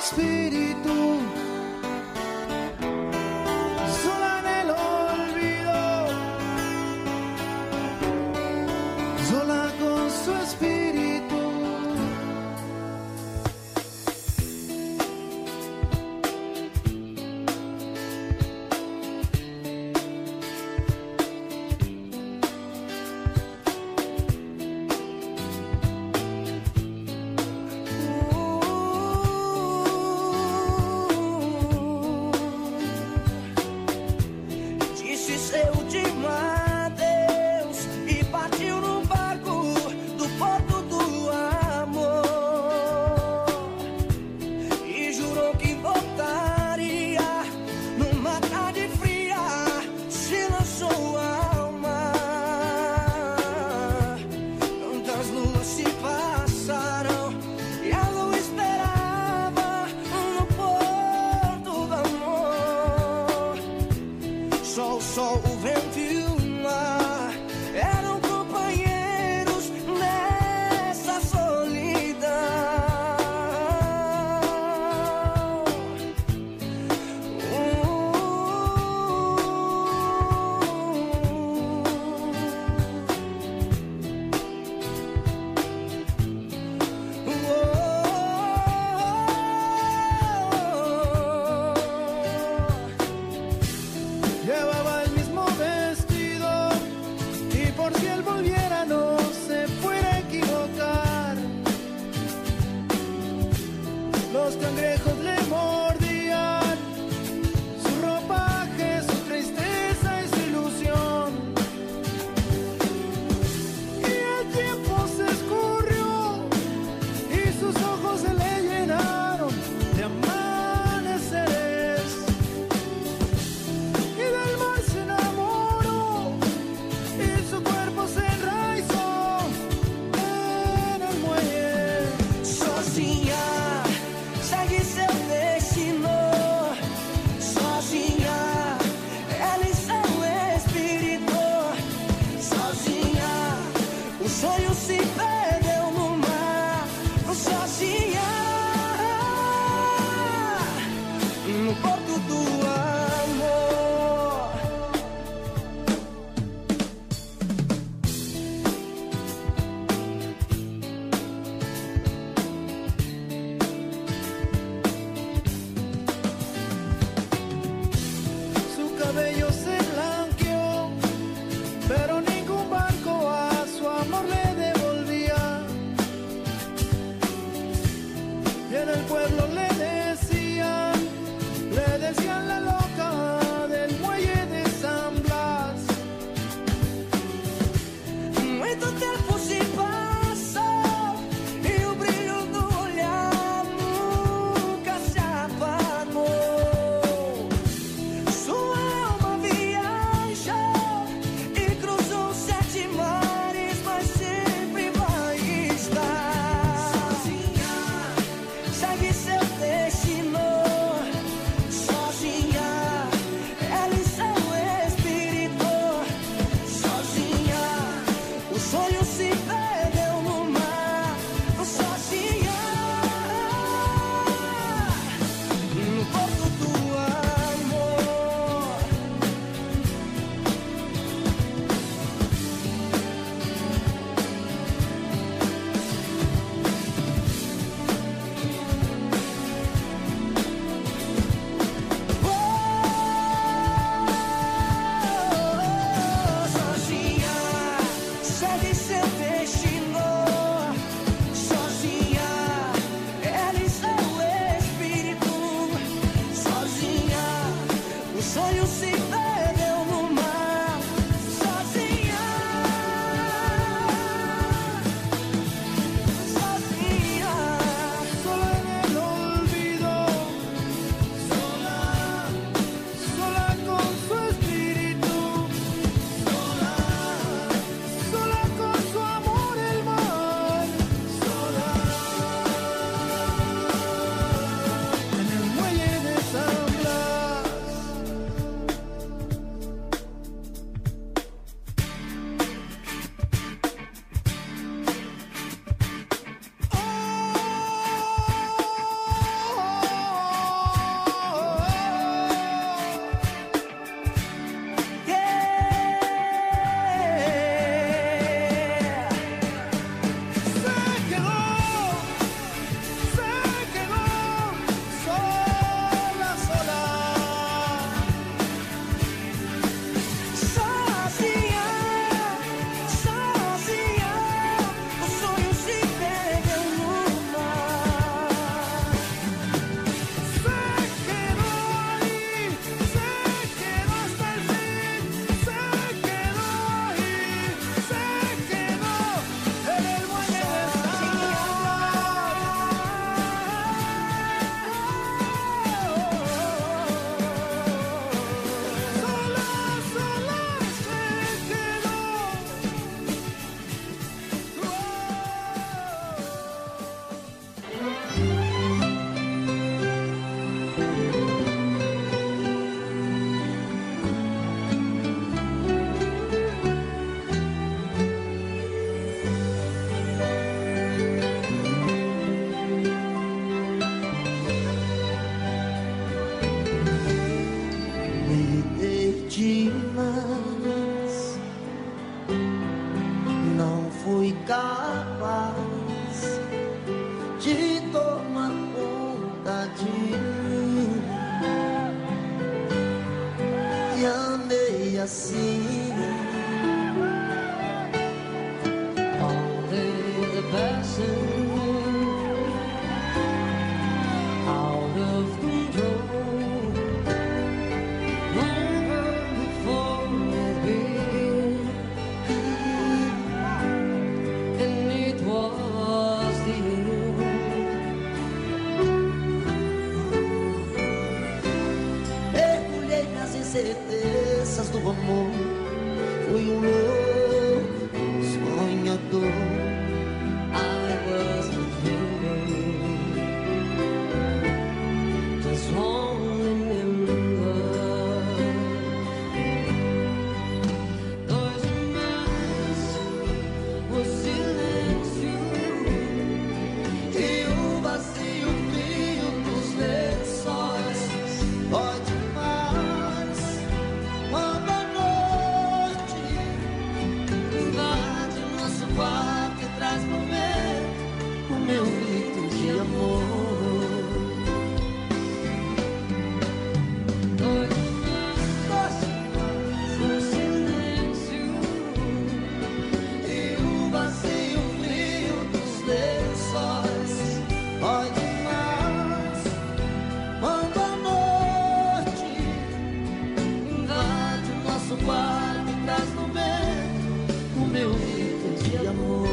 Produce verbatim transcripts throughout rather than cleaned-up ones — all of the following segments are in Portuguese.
espíritu, sola en el olvido, sola con su espíritu. Llevaba el mismo vestido assim. Only the passion out of control, over before it began, and it was the end. Mergulhei nas incertezas do amor, fui um louco sonhador. I was dreaming, just one remember. Dois mais, o silêncio e o vazio frio dos lençóis. Pode mais, quando a noite invade nosso quarto e traz no meio o meu grito de amor. Dois mais, o silêncio e o vazio frio dos lençóis. Pode mais, quando a noite invade o nosso quarto e traz no meio o meu grito de amor.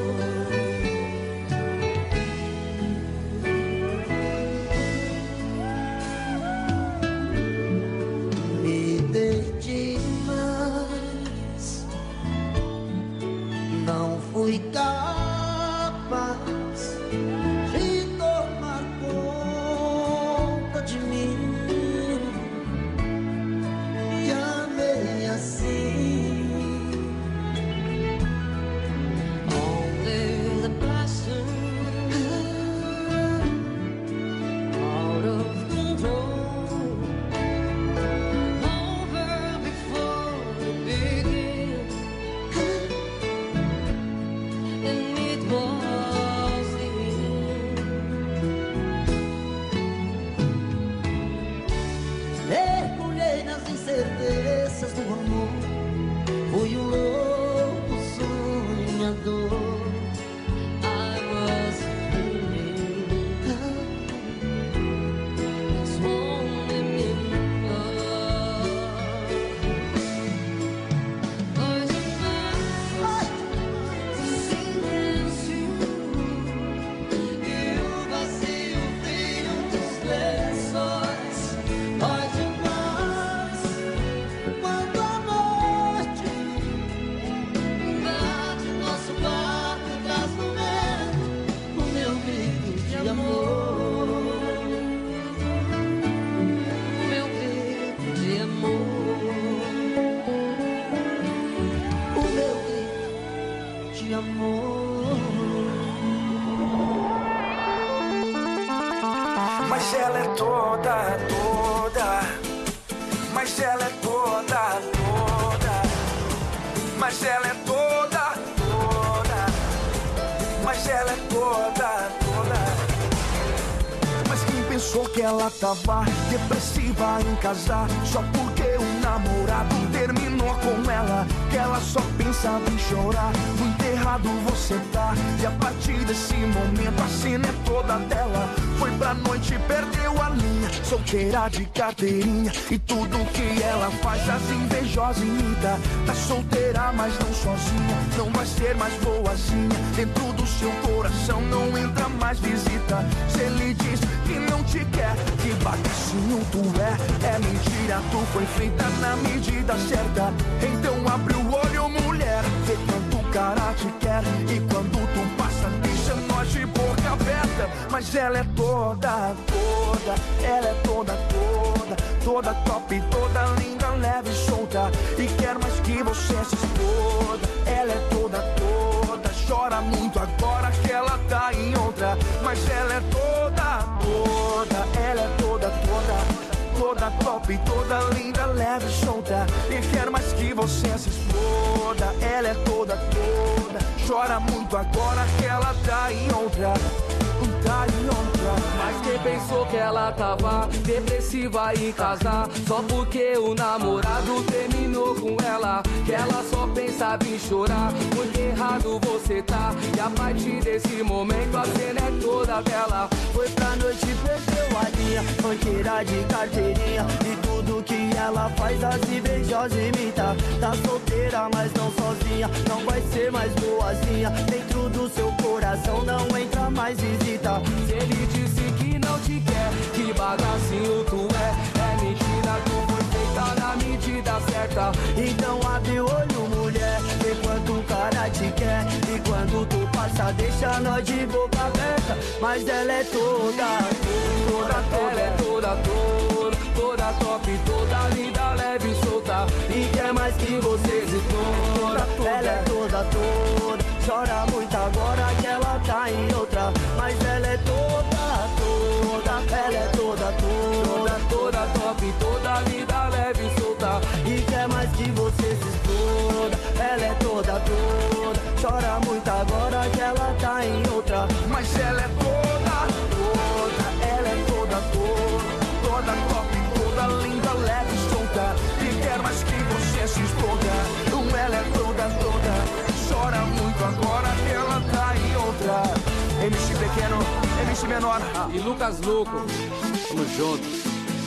Me dei demais, não fui capaz de tomar conta de mim. Me amei assim. Only the passion out of control, over before it began, and it was the end. Mergulhei nas incertezas do amor, fui um louco sonhador. I was dreaming, just one remember. Dois mais, o silêncio e o vazio frio dos lençóis. Pode mais, quando a noite invade nosso quarto e traz no meio o meu grito de amor. O meu grito de amor. O meu grito de amor. Mas ela é toda, toda. Mas ela é toda, toda. Mas ela é toda, toda. Mas ela é toda, toda. Mas quem pensou que ela tava depressiva em casar só porque o namorado terminou com ela? Que ela só pensava em chorar. Muito errado você tá. E a partir desse momento a cena é toda dela. Foi pra noite e perdeu a linha, solteira de carteirinha. E tudo que ela faz as invejosas imita. Tá solteira mas não sozinha, não vai ser mais boazinha. Dentro do seu coração não entra mais visita. Se ele diz que não te quer, que bagacinho tu é. É mentira, tu foi feita na medida certa. Então abre o olho, mulher, vê quanto o cara te quer. E quando tu passa, deixa nós de boca aberta. Mas ela é toda, toda. Ela é toda, toda. Toda top, toda linda, leve e solta. E quer mais que você se exploda. Ela é toda, toda. Chora muito agora que ela tá em outra. Mas ela é toda, toda. Ela é toda, toda. Toda top, toda linda, leve e solta. E quer mais que você se exploda. Ela é toda, toda. Chora muito agora que ela tá em outra. tá em outra. Mas quem pensou que ela tava depressiva em casar só porque o namorado terminou com ela, que ela só pensava em chorar, muito errado você tá. E a partir desse momento a cena é toda dela. Foi pra noite, perdeu a linha, banqueira de carteirinha, e tudo que ela faz as invejosas imita. Tá solteira, mas não sozinha, não vai ser mais boazinha. Dentro do seu coração não entra mais visita. Se ele disse que não te quer, que bagacinho tu é, é mentira, tu foi feita na medida certa. Então abre o olho, mulher, vê quanto o cara te quer. E quando tu passa, deixa nós de boca aberta. Mas ela é toda, toda, toda, ela é toda, toda, toda top, toda linda, leve e solta. E quer mais que vocês e toda, toda. Ela é toda, toda, chora muito agora que ela tá em outra. Mas ela é toda, toda, ela é toda, toda, toda top, toda linda, leve e solta. E quer mais que você se exploda. Ela é toda, toda, chora muito agora que ela tá em outra. Mas ela é toda, toda, ela é toda, toda, toda top, toda linda, leve e solta. E quer mais que você se exploda. Ela é toda, toda, chora muito agora que ela tá em outra. M C pequeno, M C menor e Lucas Louco, tamo junto.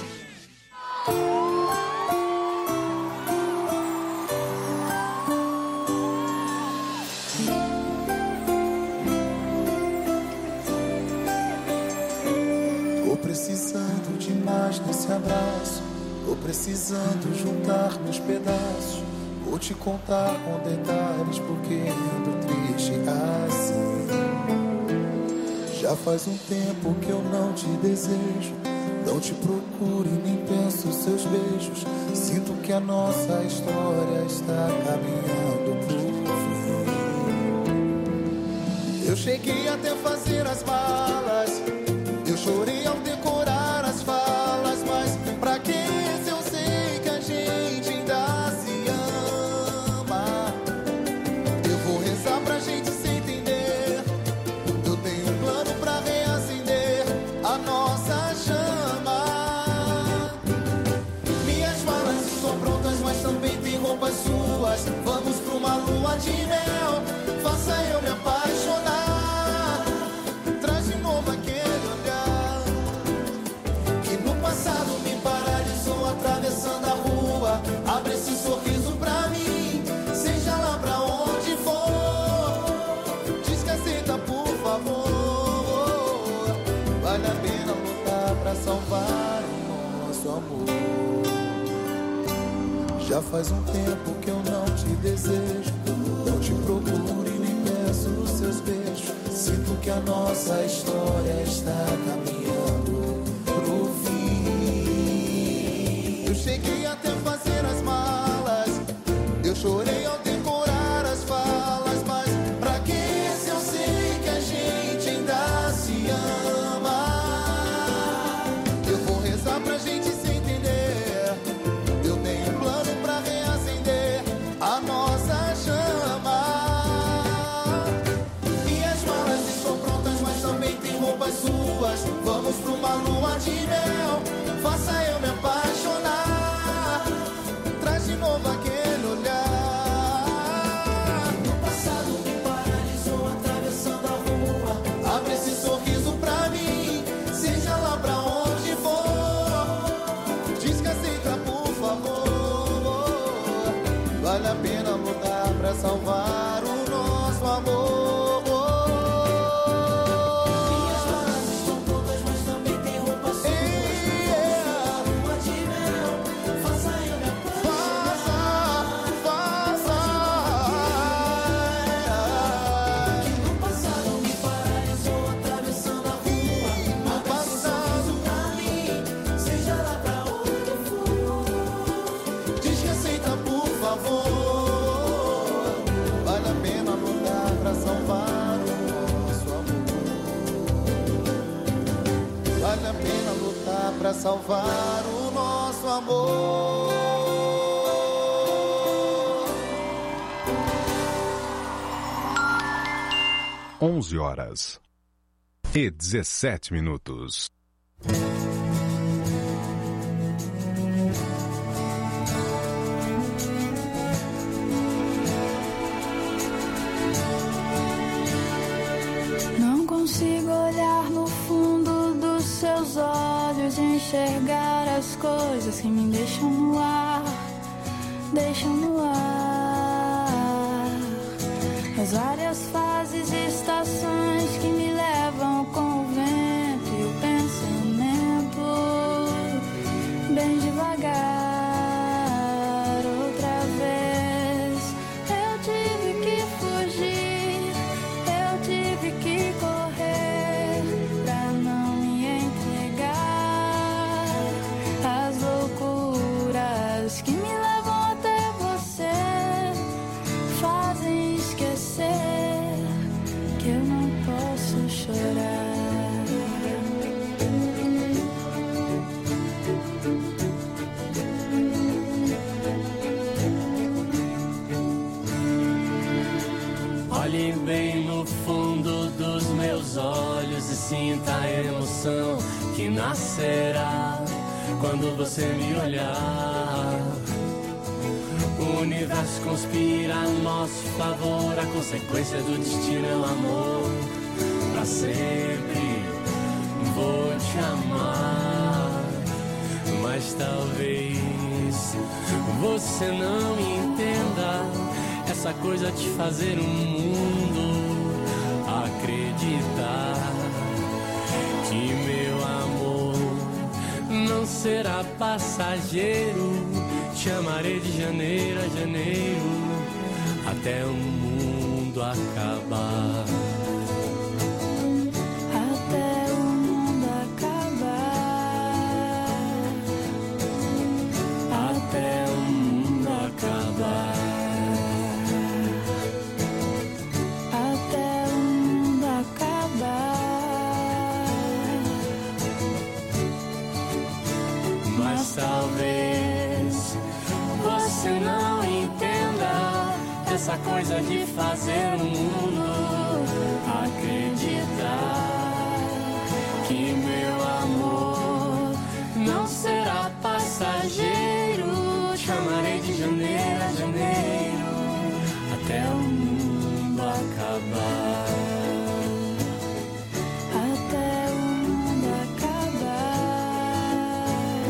Tô precisando de mais desse abraço, tô precisando juntar meus pedaços. Vou te contar com detalhes porque ando triste assim. Já faz um tempo que eu não te desejo, não te procuro e nem penso seus beijos. Sinto que a nossa história está caminhando pro fim. Eu cheguei até fazer as malas, eu chorei ao decorar as falas. Mas pra que se eu sei que a gente ainda se ama? Eu vou rezar pra gente se entender. Eu tenho um plano pra reacender a nossa chama. Minhas malas estão prontas, mas também tem roupas suas. Vamos pra uma lua de mel, faça eu me apaixonar. Traz de novo aquele olhar que no passado me paralisou atravessando a rua. Abre esse sorriso pra mim, seja lá pra onde for. Diz que aceita, por favor. Vale a pena lutar pra salvar o nosso amor. Já faz um tempo que eu não te desejo, não te procuro e nem peço os seus beijos. Sinto que a nossa história está caminhando pro fim. Eu cheguei até fazer as malas, eu chorei ao decorar as falas. Mas pra que se eu sei que a gente ainda se ama? Eu vou rezar pra gente se entender. Eu tenho um plano pra reacender a nossa chama. Minhas malas estão prontas, mas também tem roupas suas. Vamos pra uma lua de mel, faça eu me apaixonar. Traz de novo aquele olhar que no passado me paralisou atravessando a rua. Abre esse sorriso pra mim, seja lá pra onde for. Diz que aceita, por favor. Vale a pena lutar pra salvar o nosso amor. Minhas malas estão prontas, mas também tem roupa sua. Yeah. Lua de mel, faça eu me apaixonar. Faça, faça. Que no passado me paralisou atravessando a rua. Abre esse sorriso pra mim, seja lá pra onde for. Diz que aceita, por favor. Vale a pena lutar pra salvar o nosso amor. Vale a pena lutar pra salvar o nosso amor. onze horas. E dezessete minutos. Não consigo olhar no fundo dos seus olhos e enxergar as coisas que me deixam no ar, deixam no ar. As várias fases e estações que me levam com o vento e o pensamento bem devagar. Outra vez eu tive que fugir, eu tive que correr pra não me entregar às loucuras que me levam até você, fazem esquecer que eu não posso chorar. Olhe bem no fundo dos meus olhos e sinta a emoção que nascerá quando você me olhar. O universo conspira a nosso favor, a consequência do destino é o amor. Pra sempre vou te amar, mas talvez você não entenda essa coisa de fazer o mundo acreditar que meu amor não será passageiro. Te amarei de janeiro a janeiro até o mundo acabar. Até o mundo acabar. Até o mundo acabar. Até o mundo acabar. Mas talvez você não entenda essa coisa de fazer o mundo acreditar que meu amor não será passageiro. Te amarei de janeiro a janeiro até o mundo acabar. Até o mundo acabar.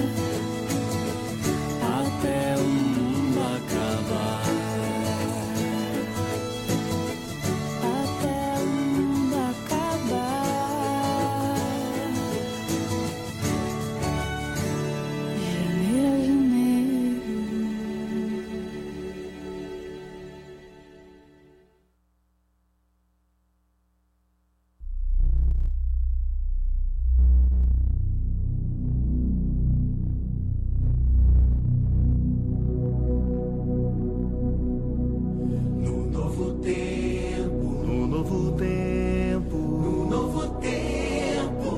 Até o mundo acabar. Até o mundo acabar. Janeiro a janeiro. No novo tempo, no novo tempo, no novo tempo.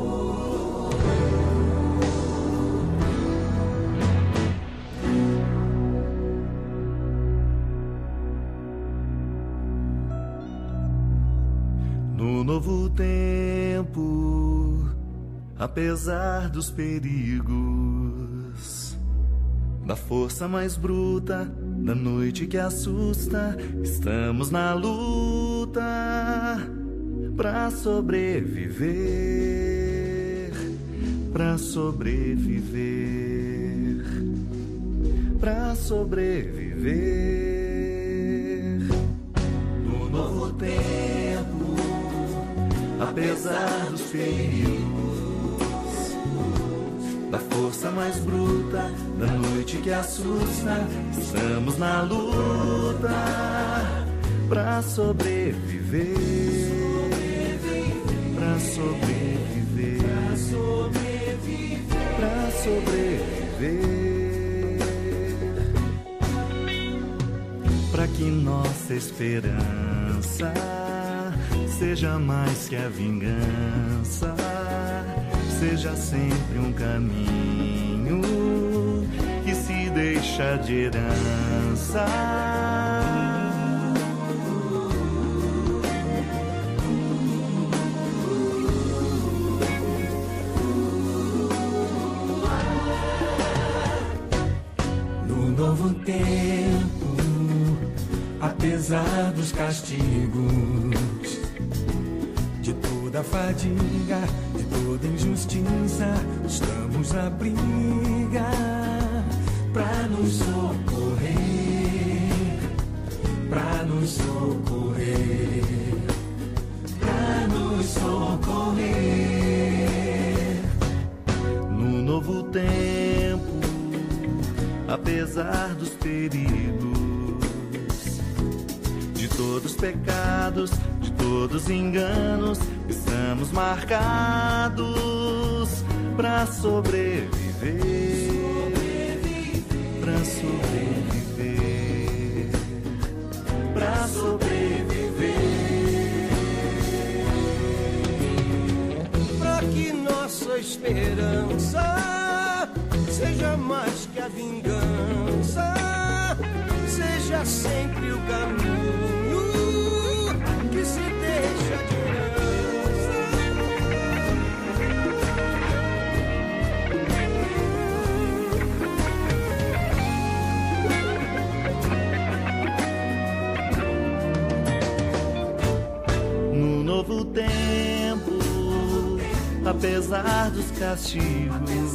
No novo tempo, apesar dos perigos, da força mais bruta, da noite que assusta, estamos na luta pra sobreviver, pra sobreviver, pra sobreviver. No novo tempo, apesar dos perigos, da força mais bruta, da noite que assusta, estamos na luta pra sobreviver, pra sobreviver, pra sobreviver, pra que nossa esperança seja mais que a vingança, seja sempre um caminho que se deixa de herança. apesar dos castigos, de toda fadiga, de toda injustiça, estamos a brigar pra nos socorrer, pra nos socorrer, pra nos socorrer. No novo tempo, apesar dos perigos, de todos os pecados, de todos os enganos, estamos marcados pra sobreviver, pra sobreviver, pra sobreviver. Pra que nossa esperança seja mais que a vingança, seja sempre o caminho que se deixa de herança. No novo tempo, apesar dos castigos,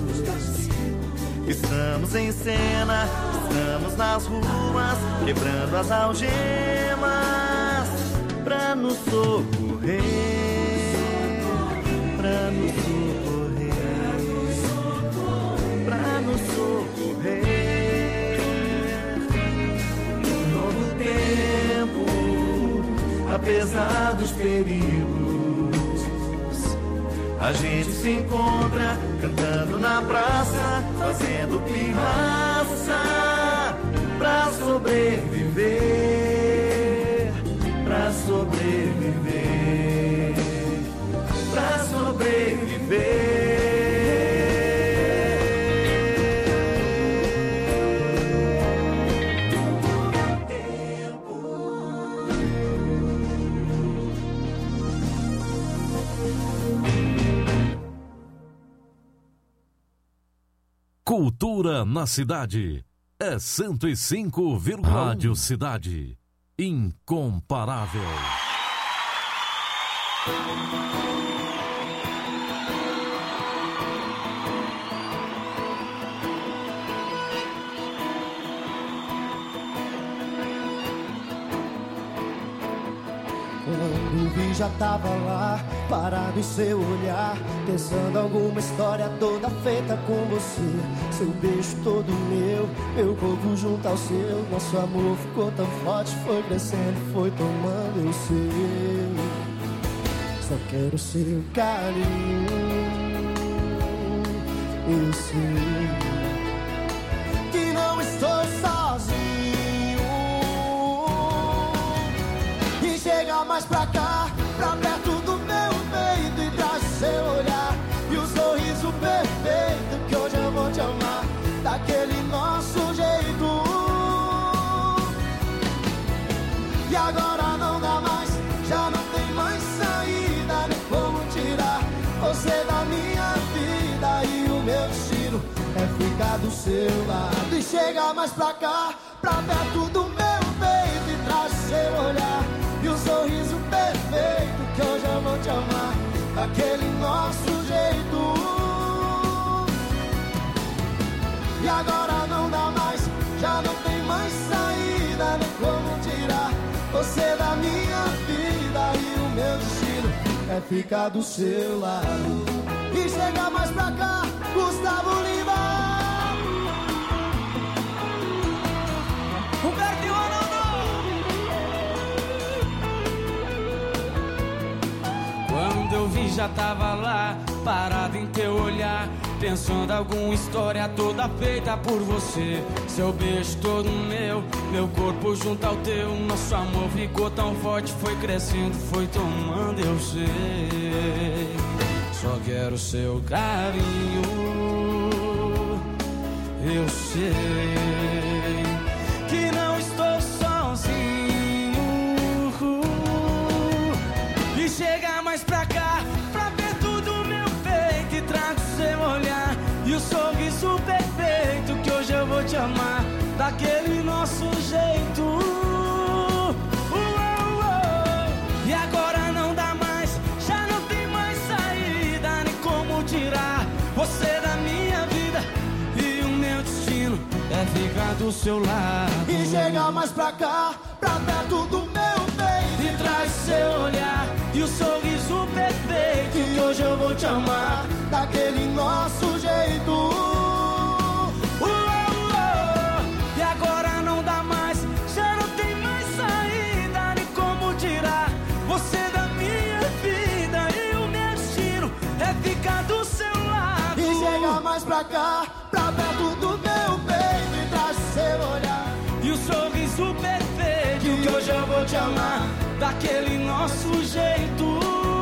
estamos em cena, estamos nas ruas, quebrando as algemas, pra nos socorrer, pra nos socorrer, pra nos socorrer. No novo tempo, apesar dos perigos, a gente se encontra cantando na praça, fazendo pirraça, pra sobreviver, pra sobreviver, pra sobreviver. Cultura na cidade é cento e cinco vírgula um. Rádio Cidade, incomparável. Quando vi já tava lá, parado em seu olhar, pensando alguma história toda feita com você. Seu beijo todo meu, meu corpo junto ao seu. Nosso amor ficou tão forte, foi crescendo, foi tomando eu sei. Só quero seu carinho, eu sei que não estou sozinho. E chega mais pra cá, pra perto do meu peito, e traz o seu olhar e o sorriso perfeito, que hoje eu vou te amar daquele nosso jeito. E agora não dá mais, já não tem mais saída, nem como tirar você da minha vida. E o meu destino é ficar do seu lado. E chega mais pra cá, pra perto do meu peito, e traz o seu olhar e o sorriso perfeito, que hoje eu vou te amar daquele nosso jeito. E agora não dá mais, já não tem mais saída, nem como tirar você da minha vida. E o meu destino é ficar do seu lado. E chega mais pra cá, Gustavo Lima. Humberto e Quando eu vi já tava lá, parado em teu olhar, pensando alguma história toda feita por você. Seu beijo todo meu, meu corpo junto ao teu. Nosso amor ficou tão forte, foi crescendo, foi tomando eu sei. Só quero seu carinho, eu sei que não estou sozinho. E chega mais pra cá, pra perto do meu peito, e trago seu olhar e o sorriso perfeito, que hoje eu vou te amar daquele nosso jeito. do seu lado. E chega mais pra cá, pra perto do meu peito. E traz seu olhar e o sorriso perfeito. E hoje eu vou te amar daquele nosso jeito. Uh, uh, uh. E agora não dá mais, já não tem mais saída. Nem como tirar você da minha vida. E o meu destino é ficar do seu lado. E chega mais pra cá, pra perto do meu peito. E traz seu olhar e o sorriso perfeito. E hoje eu vou te amar daquele nosso jeito.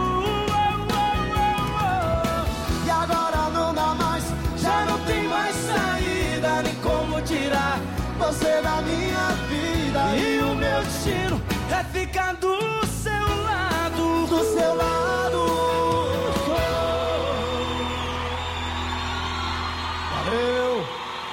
E agora não dá mais, já não tem mais saída. Nem como tirar você da minha vida. E o meu destino é ficar do seu lado. Do seu lado. Valeu.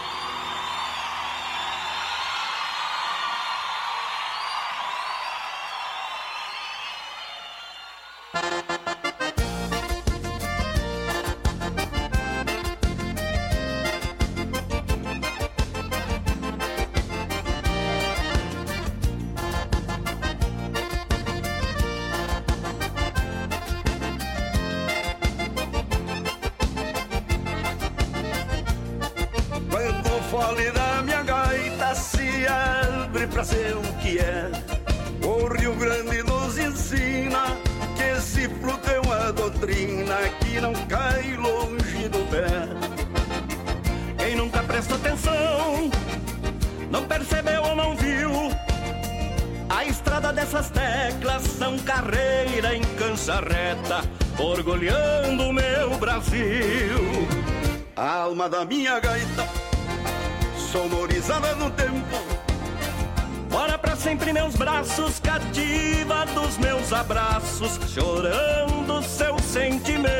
fole da minha gaita se abre pra ser o que é. O Rio Grande nos ensina que esse fluto é uma doutrina que não cai longe do pé. Quem nunca prestou atenção, não percebeu ou não viu, a estrada dessas teclas são carreira em cancha reta, orgulhando o meu Brasil. A alma da minha gaita, sonorizada no tempo, mora pra sempre meus braços, cativa dos meus abraços, chorando seus sentimentos.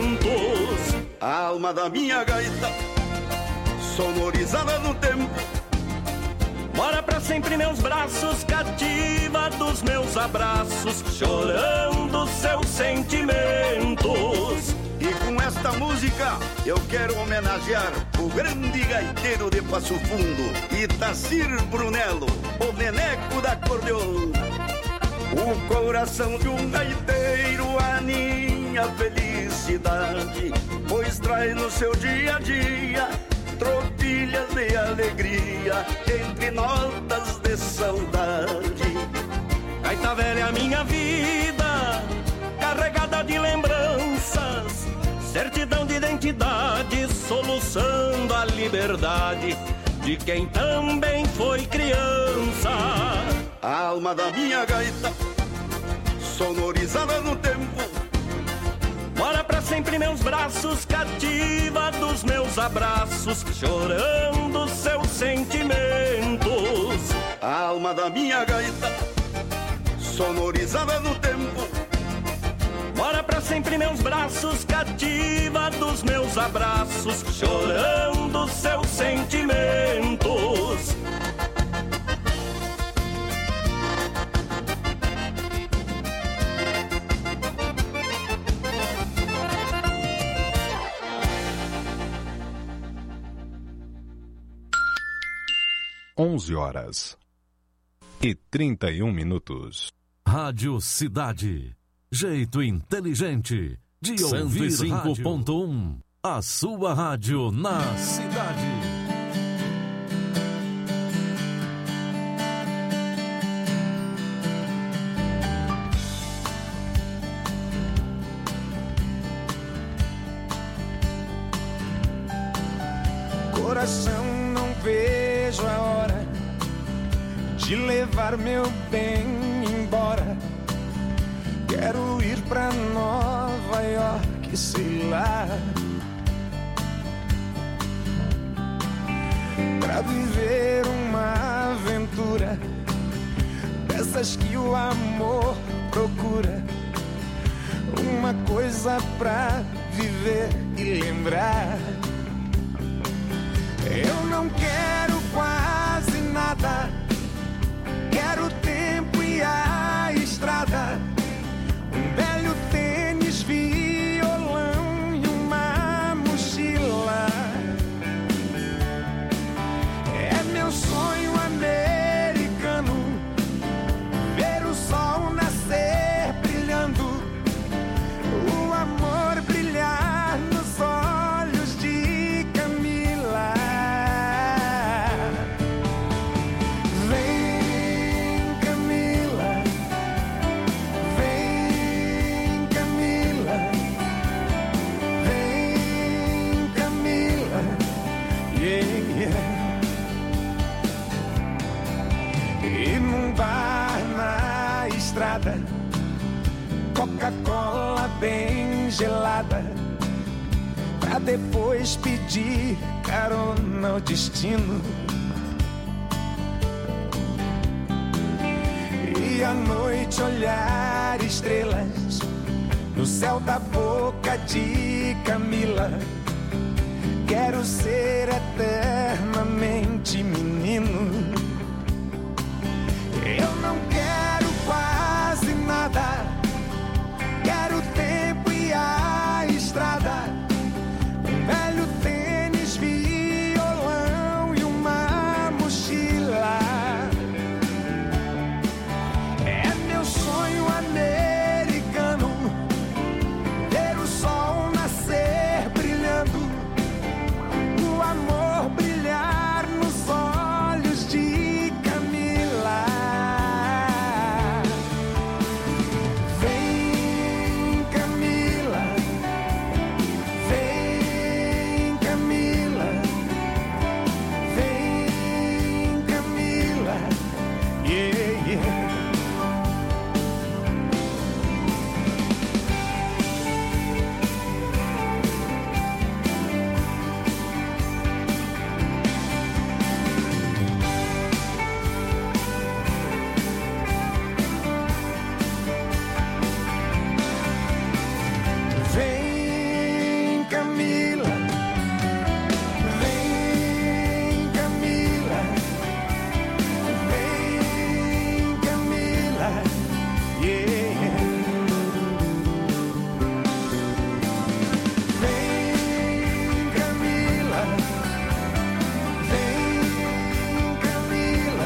A alma da minha gaita, sonorizada no tempo, mora pra sempre meus braços, cativa dos meus abraços, chorando seus sentimentos. E com esta música eu quero homenagear o grande gaiteiro de Passo Fundo, Itacir Brunello, o neneco da acordeona. O coração de um gaiteiro aninha felicidade, pois traz no seu dia a dia tropilhas de alegria entre notas de saudade. Gaita velha, minha vida, carregada de lembranças, certidão de identidade, soluçando a liberdade de quem também foi criança. A alma da minha gaita, sonorizada no tempo, mora pra sempre meus braços, cativa dos meus abraços, chorando seus sentimentos. A alma da minha gaita, sonorizada no tempo, mora pra sempre meus braços, cativa dos meus abraços, chorando seus sentimentos. Onze horas e trinta e um minutos. Rádio Cidade. Jeito inteligente de ouvir cento e cinco ponto um. A sua rádio na cidade. Coração, não vejo a hora de levar meu bem embora. Quero ir pra Nova York, sei lá, pra viver uma aventura dessas que o amor procura. Uma coisa pra viver e lembrar. Eu não quero quase nada, quero o tempo e a estrada, um belo tênis, violão e uma mochila. É meu sonho nada, Coca-Cola bem gelada, pra depois pedir carona ao destino. E à noite olhar estrelas no céu da boca de Camila. Quero ser eternamente menino. Eu não quero quase nada, quero o tempo e a estrada, um velho tênis, violão e uma mochila. É meu sonho americano, ver o sol nascer brilhando, o amor brilhar nos olhos de Camila. Vem, Camila, vem, Camila, vem, Camila, yeah, yeah. Vem, Camila, vem, Camila, vem, Camila, yeah. Vem, Camila, vem, Camila,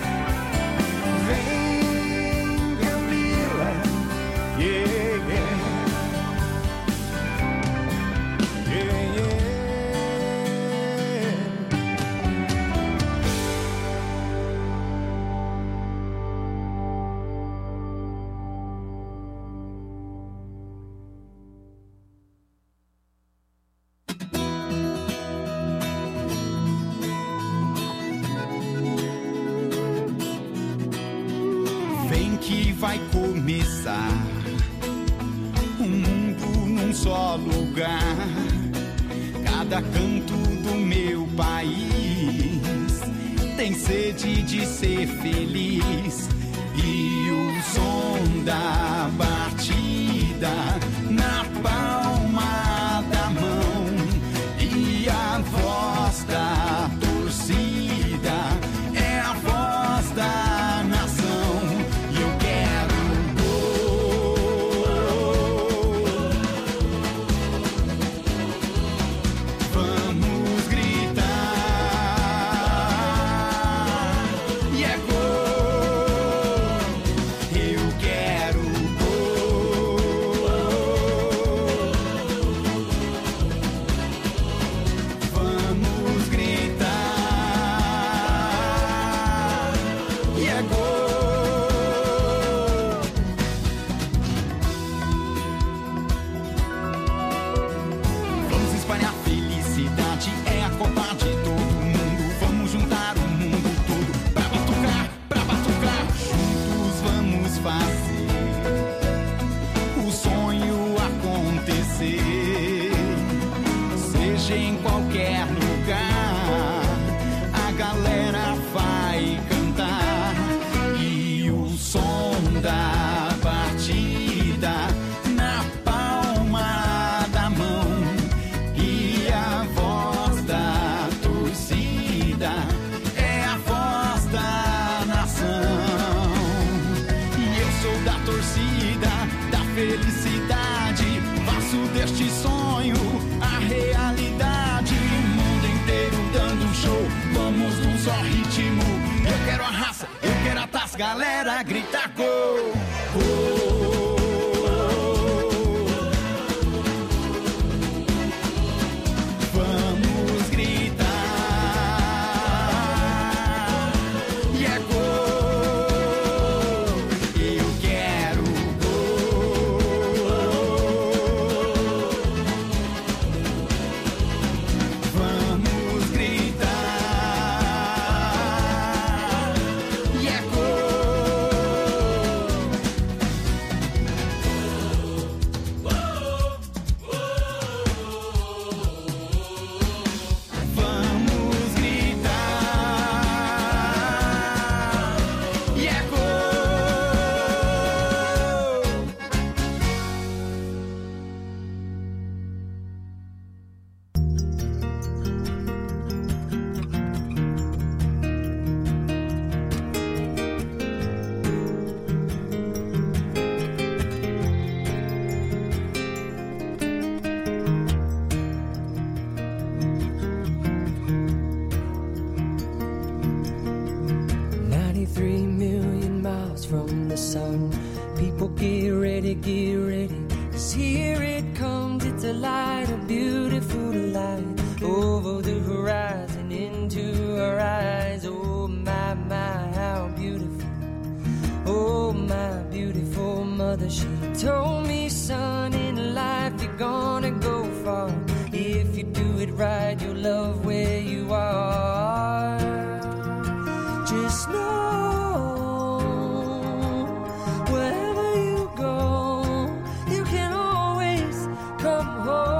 vem, Camila, yeah, yeah. Vem que vai começar um mundo num só lugar, cada canto do meu país tem sede de ser feliz. E o som da batida na palma da mão e a voz da torcida é a voz da nação. E eu quero gol. Vamos gritar. E é gol. Eu quero gol. Vamos gritar. E é gol. Vamos espalhar felicidade, é a Copa de todo mundo. Vamos juntar o mundo todo pra batucar, pra batucar. Juntos vamos fazer o sonho acontecer. Seja em qualquer lugar, a galera vai cantar. E o som da batida na palma da mão e a voz da torcida é a voz da nação. E eu sou da torcida, da felicidade, faço deste sonho a realidade. O mundo inteiro dando um show, vamos num só ritmo. Eu quero a raça, eu quero a taça, galera, grita gol, gol. Vamos gritar. E é gol. Eu quero gol. Vamos gritar. E é gol. from the sun. People get ready, get ready, 'cause here it comes. It's a light, a beautiful light, over the horizon, into our eyes. Oh my, my, how beautiful. Oh my beautiful mother, she told me, son, in life you're gonna go far. If you do it right, you'll love where you are. Just know, wherever you go, you can always come home.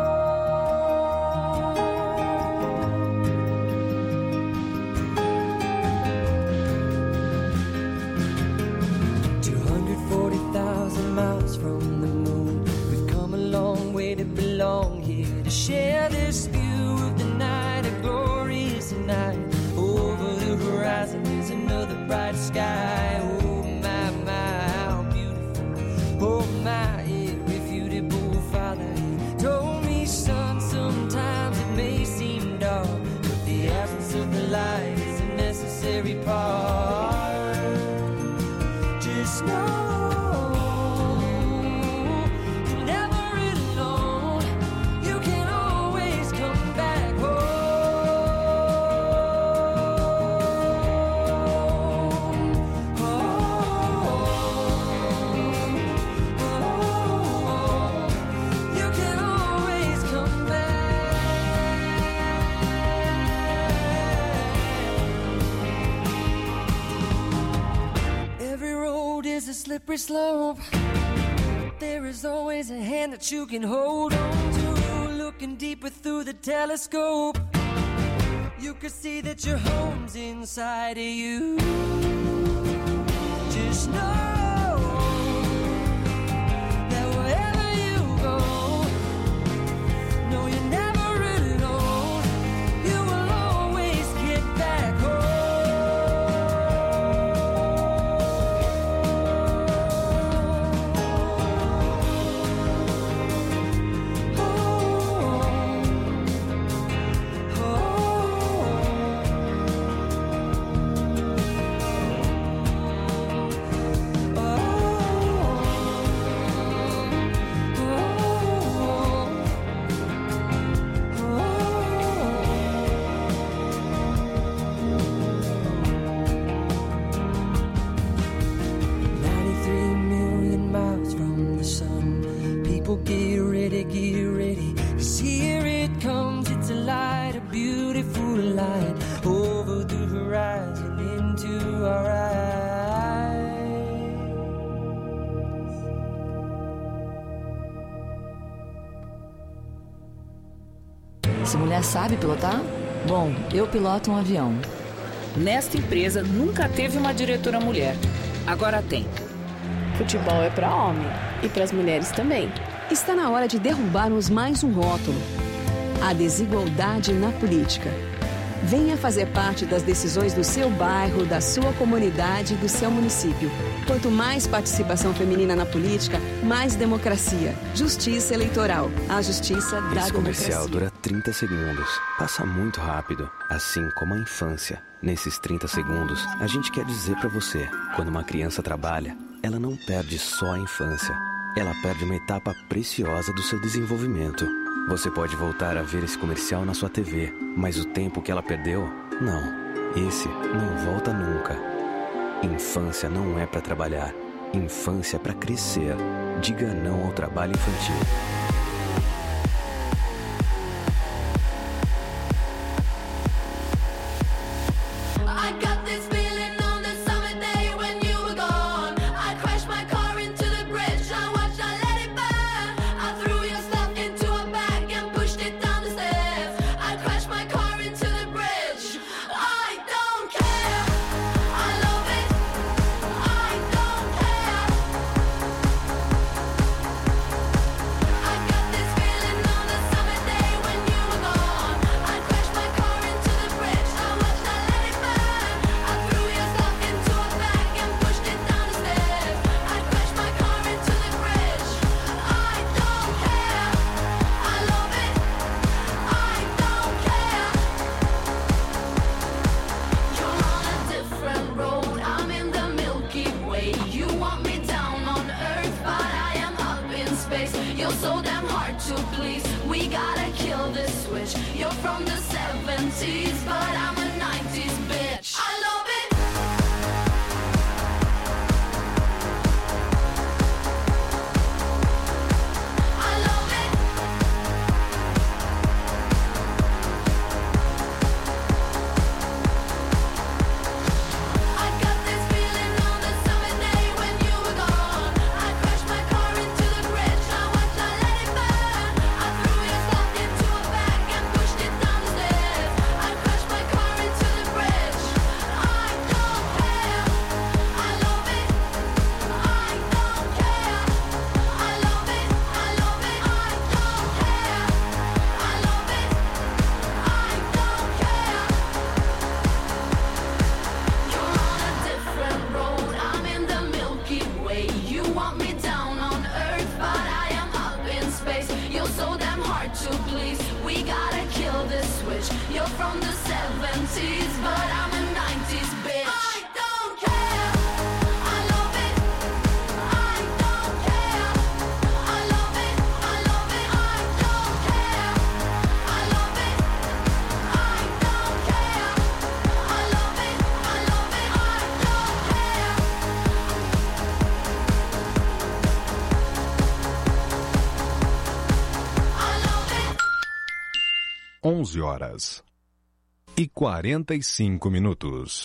two hundred forty thousand miles from the moon, we've come a long way to belong here, to share this view of the night, a glorious night. Over the horizon is another bright sky. Oh my, my, how beautiful. Oh my, irrefutable father, he told me, son, sometimes it may seem dark, but the absence of the light is a necessary part. Just know you're never alone. You can always come back home. You can always come back. Every road is a slippery slope. There is always a hand that you can hold on to. Looking deeper through the telescope, you can see that your home's inside of you. Just know that wherever you go, no, you're never alone. You will always get back ninety-three million miles from the sun. People get ready, get ready, 'cause here it comes. It's a light, a beautiful light, over the horizon, into our eyes. Essa mulher sabe pilotar? Bom, eu piloto um avião. Nesta empresa nunca teve uma diretora mulher. Agora tem. Futebol é para homem e para as mulheres também. Está na hora de derrubarmos mais um rótulo: a desigualdade na política. Venha fazer parte das decisões do seu bairro, da sua comunidade e do seu município. Quanto mais participação feminina na política, mais democracia. Justiça eleitoral. A justiça da Esse comercial democracia. dura trinta segundos. Passa muito rápido, assim como a infância. Nesses trinta segundos, a gente quer dizer pra você, quando uma criança trabalha, ela não perde só a infância. Ela perde uma etapa preciosa do seu desenvolvimento. Você pode voltar a ver esse comercial na sua T V, mas o tempo que ela perdeu, não. Esse não volta nunca. Infância não é pra trabalhar. Infância é pra crescer. Diga não ao trabalho infantil. I got this feeling on the summer day when you were gone. I crashed my car into the bridge. I watched, I let it burn. I threw your stuff into a bag and pushed it down the stairs. I crashed my car into the bridge. I don't care. I love it. I don't care. I switch. You're from the seventies, but I'm a nineties bitch. I love it. You're from the seventies, but I'm a nineties bitch. I don't care. I love it. I don't care. I love it. I love it. I don't care. I love it. I don't care. I love it. I love it. I don't care. I love it. onze horas e quarenta e cinco minutos.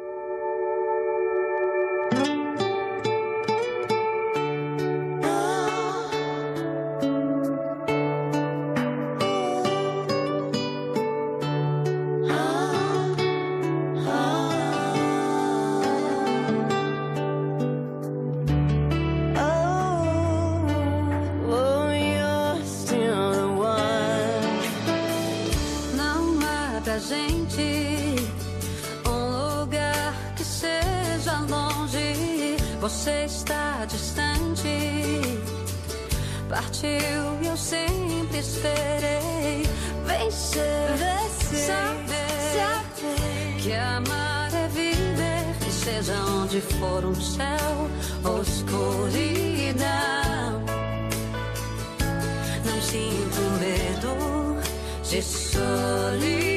Você está distante, partiu e eu sempre esperei vencer, vencer, saber, saber que amar é viver, e seja onde for um céu ou escuridão. Não sinto medo de solidão.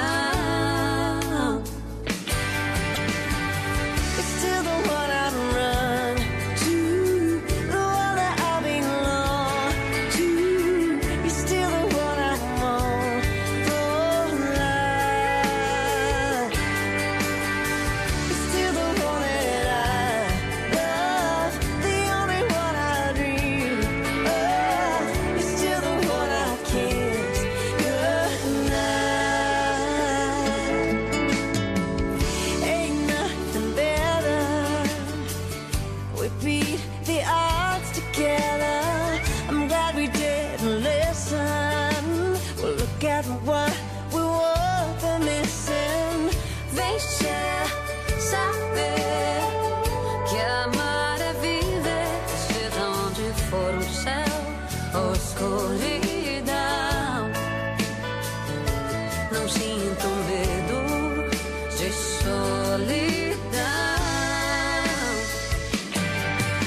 What we were the missing. Vencer, saber que amar é viver, seja onde for um céu ou escuridão. Não sinto medo de solidão.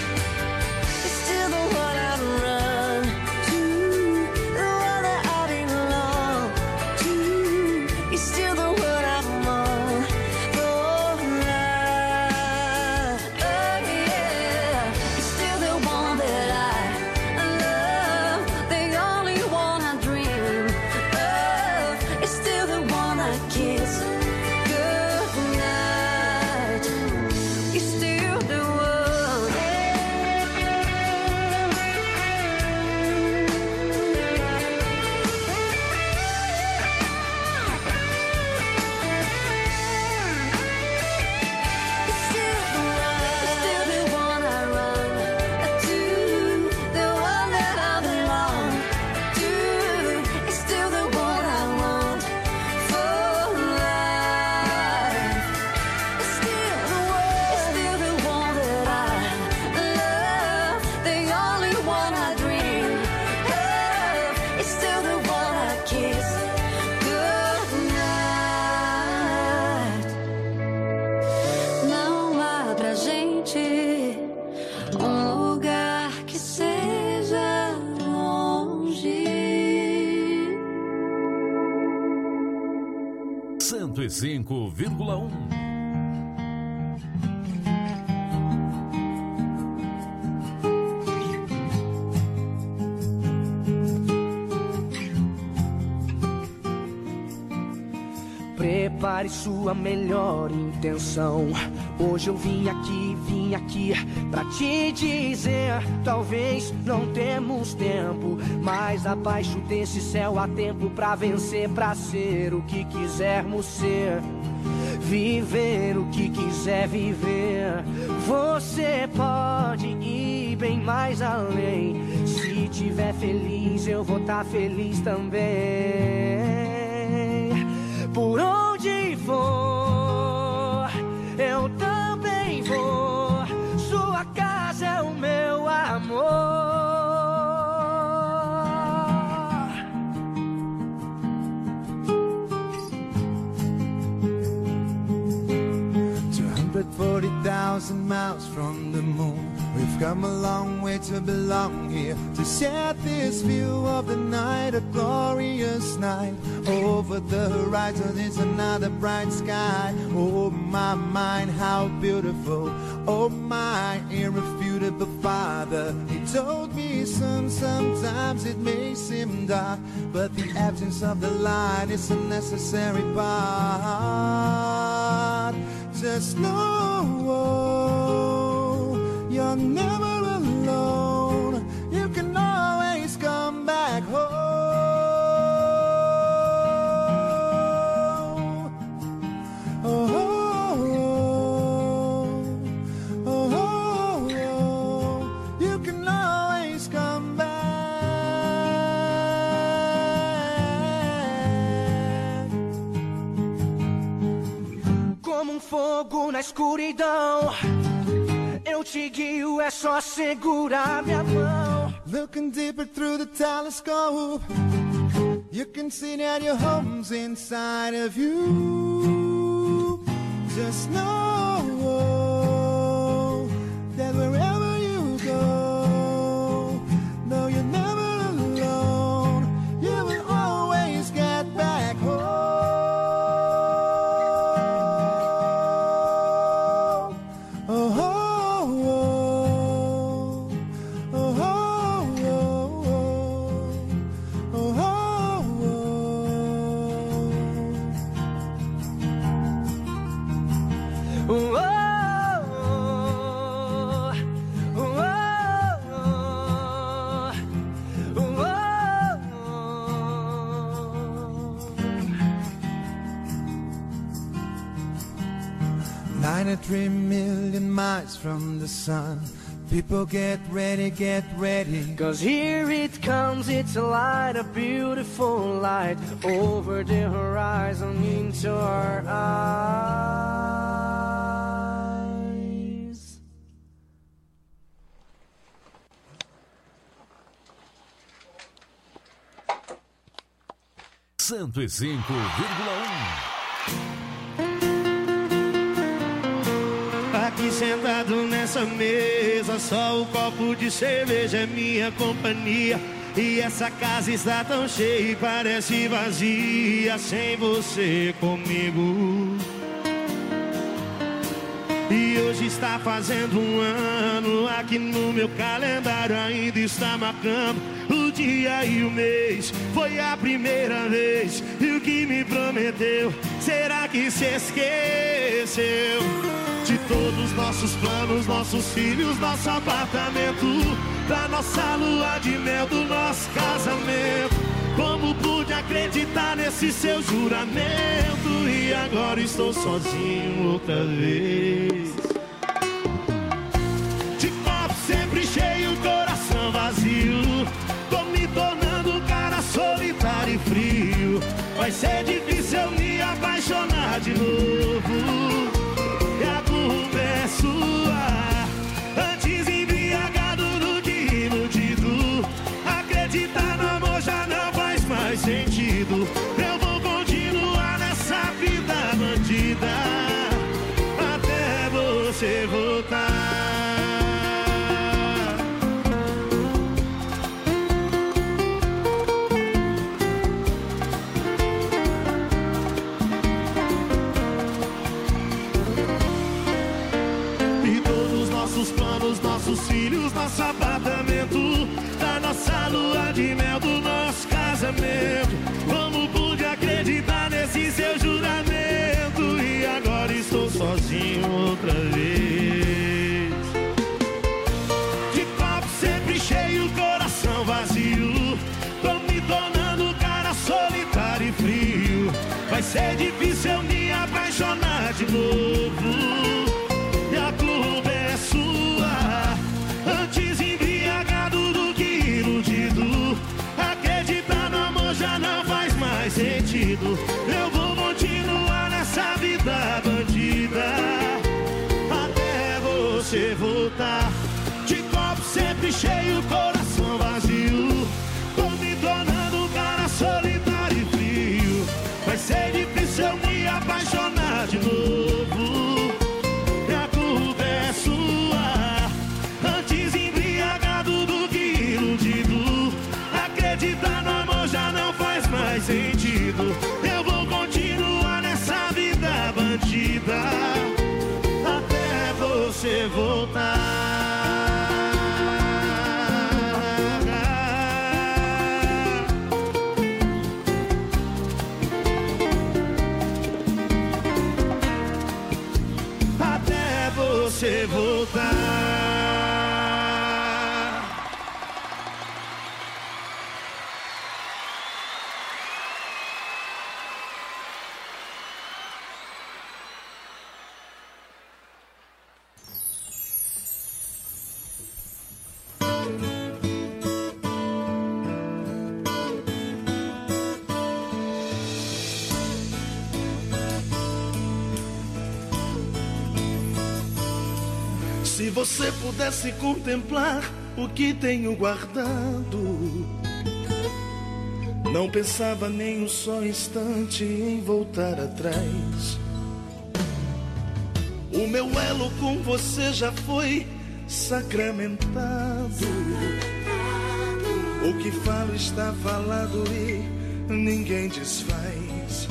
cento e cinco vírgula um. Prepare sua melhor intenção. Hoje eu vim aqui, vim aqui pra te dizer: talvez não temos tempo, mas abaixo desse céu há tempo pra vencer, pra ser o que quisermos ser, viver o que quiser viver. Você pode ir bem mais além. Se tiver feliz, eu vou tá feliz também. Por onde for, eu também vou. Sua casa é o meu amor. two hundred forty thousand miles from the moon, we've come a long way to belong here, to share this view of the night, a glorious night. Over the horizon is another bright sky. Oh my mind, how beautiful. Oh my irrefutable Father. He told me, son, sometimes it may seem dark, but the absence of the light is a necessary part. Just know you're never alone. You can always come back home. Fogo na escuridão, eu te guio, é só segurar minha mão. Looking deeper through the telescope, you can see that your home's inside of you. Just know that wherever you go, no, you're never alone. You will always get back home. ninety-three million miles from the sun. People get ready, get ready. Cause here it comes, it's a light, a beautiful light. Over the horizon into our eyes. cento e cinco vírgula um. Aqui sentado nessa mesa, só o copo de cerveja é minha companhia. E essa casa está tão cheia e parece vazia sem você comigo. E hoje está fazendo um ano, aqui no meu calendário ainda está marcando o dia e o mês. Foi a primeira vez, e o que me prometeu, será que se esqueceu? De todos nossos planos, nossos filhos, nosso apartamento, da nossa lua de mel, do nosso casamento. Como pude acreditar nesse seu juramento? E agora estou sozinho outra vez. De copo sempre cheio, coração vazio. Tô me tornando um cara solitário e frio. Vai ser difícil eu me apaixonar de novo. E a culpa é sua. Antes embriagado do que iludido. Acreditar no amor já não faz mais sentido. Eu vou continuar nessa vida bandida até você voltar. dos nossos filhos, nosso apartamento, da nossa lua de mel, do nosso casamento. Como pude acreditar nesse seu juramento? E agora estou sozinho outra vez. De copo sempre cheio, coração vazio. Tô me tornando um cara solitário e frio. Vai ser difícil eu me apaixonar de novo. E a culpa é sua. Antes embriagado do que iludido. Acreditar no amor já não faz mais sentido. Eu vou continuar nessa vida bandida até você voltar. De copo sempre cheio, coração vazio. Tô me tornando um cara solitário e frio. Vai ser difícil eu me apaixonar de novo. E a culpa é sua. Antes embriagado do que iludido. Acreditar no amor já não faz mais sentido. Eu vou continuar nessa vida bandida até você voltar. Você voltar. Se você pudesse contemplar o que tenho guardado, não pensava nem um só instante em voltar atrás. O meu elo com você já foi sacramentado. O que falo está falado e ninguém desfaz.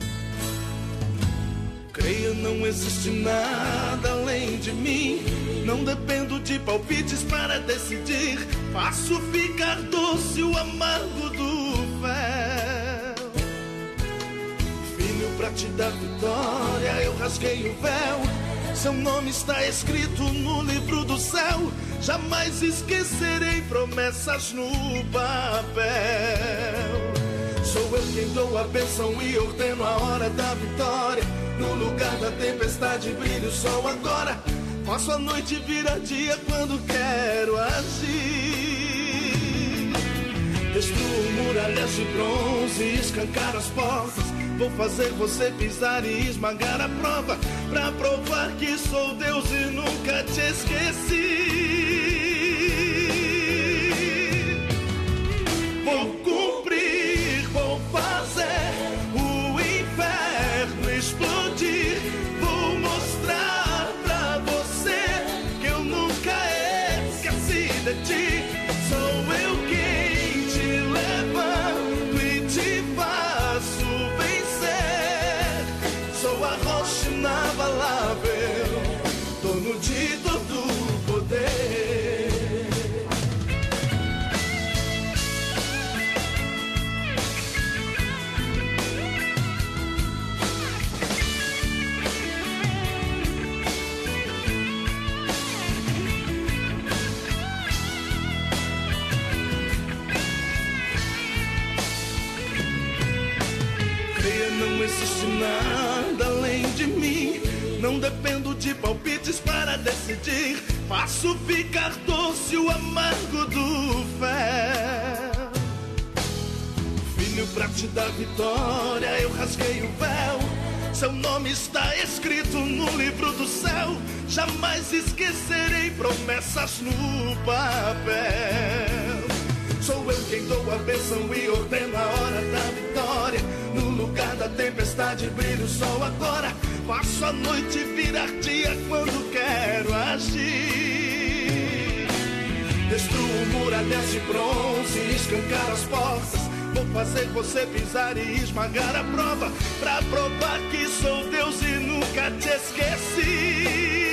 Creia, não existe nada além de mim. Não dependo de palpites para decidir. Faço ficar doce o amargo do fel. Filho, pra te dar vitória, eu rasguei o véu. Seu nome está escrito no livro do céu. Jamais esquecerei promessas no papel. Sou eu quem dou a bênção e ordeno a hora da vitória. No lugar da tempestade brilha o sol agora. Faço a noite virar dia quando quero agir. Destruo muralhas de bronze e escancar as portas. Vou fazer você pisar e esmagar a prova, pra provar que sou Deus e nunca te esqueci. Vou cumprir, vou fazer o inferno explodir. Vou mostrar pra você que eu nunca esqueci de ti. Sou eu quem te levanto e te faço vencer. Sou a rocha inabalável, dono de todo o poder. Não existe nada além de mim. Não dependo de palpites para decidir. Faço ficar doce o amargo do fel. Filho, pra te dar vitória, eu rasguei o véu. Seu nome está escrito no livro do céu. Jamais esquecerei promessas no papel. Sou eu quem dou a bênção e ordeno a hora da vitória. No lugar da tempestade brilha o sol agora. Faço a noite virar dia quando quero agir. Destruo muralhas de bronze e escancar as portas. Vou fazer você pisar e esmagar a prova, pra provar que sou Deus e nunca te esqueci.